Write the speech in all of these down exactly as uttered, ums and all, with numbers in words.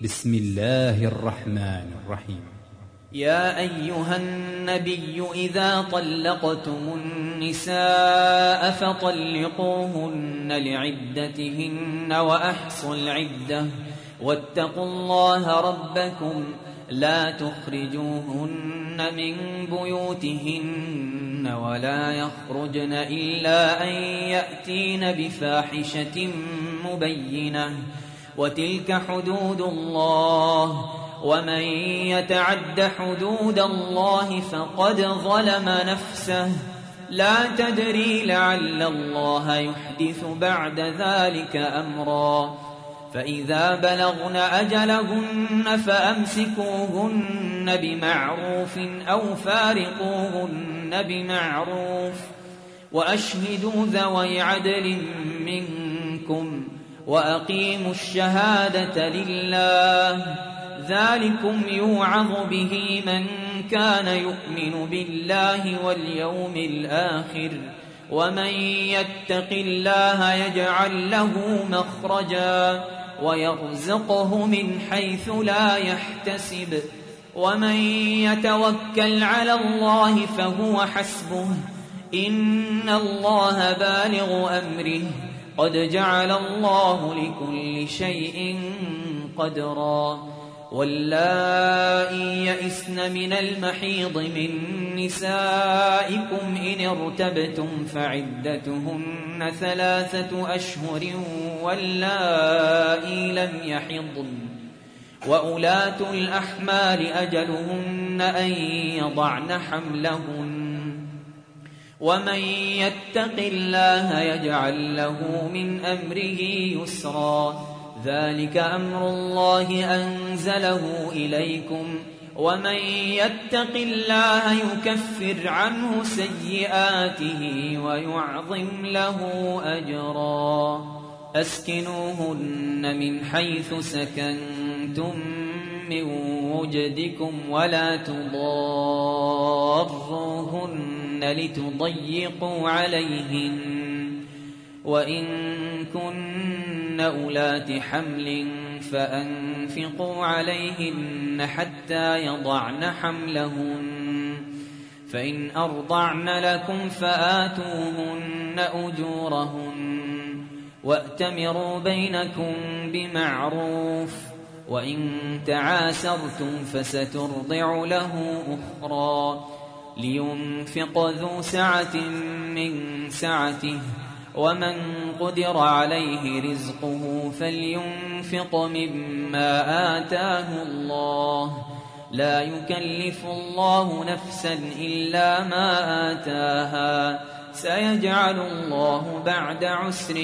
بسم الله الرحمن الرحيم. يا أيها النبي إذا طلقتم النساء فطلقوهن لعدتهن وأحصوا العدة واتقوا الله ربكم لا تخرجوهن من بيوتهن ولا يخرجن إلا أن يأتين بفاحشة مبينة وتلك حدود الله ومن يتعد حدود الله فقد ظلم نفسه لا تدري لعل الله يحدث بعد ذلك أمرا فإذا بلغن أجلهن فأمسكوهن بمعروف أو فارقوهن بمعروف وأشهدوا ذوي عدل منكم وأقيموا الشهادة لله ذلكم يوعظ به من كان يؤمن بالله واليوم الآخر ومن يتق الله يجعل له مخرجا ويرزقه من حيث لا يحتسب ومن يتوكل على الله فهو حسبه إن الله بالغ أمره قد جعل الله لكل شيء قدرا واللائي يئسن من المحيض من نسائكم إن ارتبتم فعدتهن ثلاثة أشهر واللائي لم يحضن وأولاة الأحمال أجلهن أن يضعن حملهن ومن يتق الله يجعل له من أمره يسرا ذلك أمر الله أنزله إليكم ومن يتق الله يكفر عنه سيئاته ويعظم له أجرا أسكنوهن من حيث سكنتم من وجدكم ولا تضاروهن لتضيقوا عليهن وإن كن أولات حمل فأنفقوا عليهن حتى يضعن حملهن فإن أرضعن لكم فآتوهن أجورهن وأتمروا بينكم بمعروف وإن تعاسرتم فسترضع له أخرى لينفق ذو سعة من سعته ومن قدر عليه رزقه فلينفق مما آتاه الله لا يكلف الله نفسا إلا ما آتاها سيجعل الله بعد عسر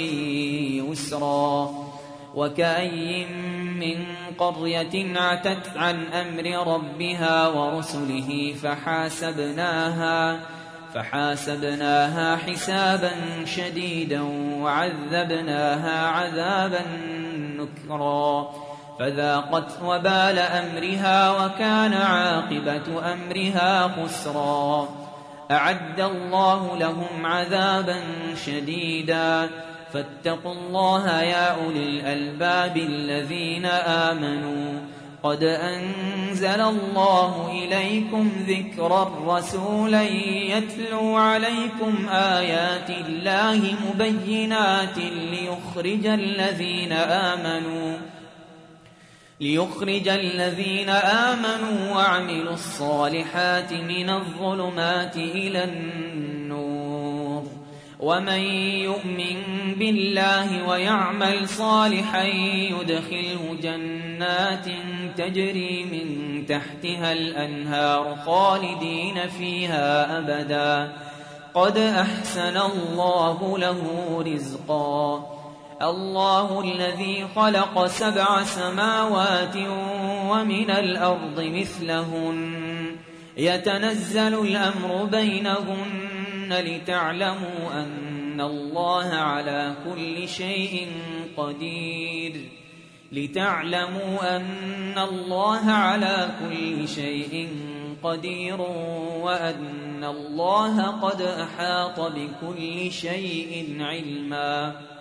يسرا وكأي من قرية عتت عن أمر ربها ورسله فحاسبناها فحاسبناها حسابا شديدا وعذبناها عذابا نكرا فذاقت وبال أمرها وكان عاقبة أمرها خسرا أعد الله لهم عذابا شديدا فاتقوا الله يا أولي الألباب الذين آمنوا قد أنزل الله إليكم ذكرا رسولا يتلو عليكم آيات الله مبينات ليخرج الذين آمنوا ليخرج الذين آمنوا وعملوا الصالحات من الظلمات إلى النور ومن يؤمن بالله ويعمل صالحا يدخله جنات تجري من تحتها الأنهار خالدين فيها أبدا قد أحسن الله له رزقا الله الذي خلق سبع سماوات ومن الأرض مثلهن يتنزل الأمر بينهن لتعلموا أن الله على كل شيء قدير لتعلموا أن الله على كل شيء قدير وأن الله قد أحاط بكل شيء علما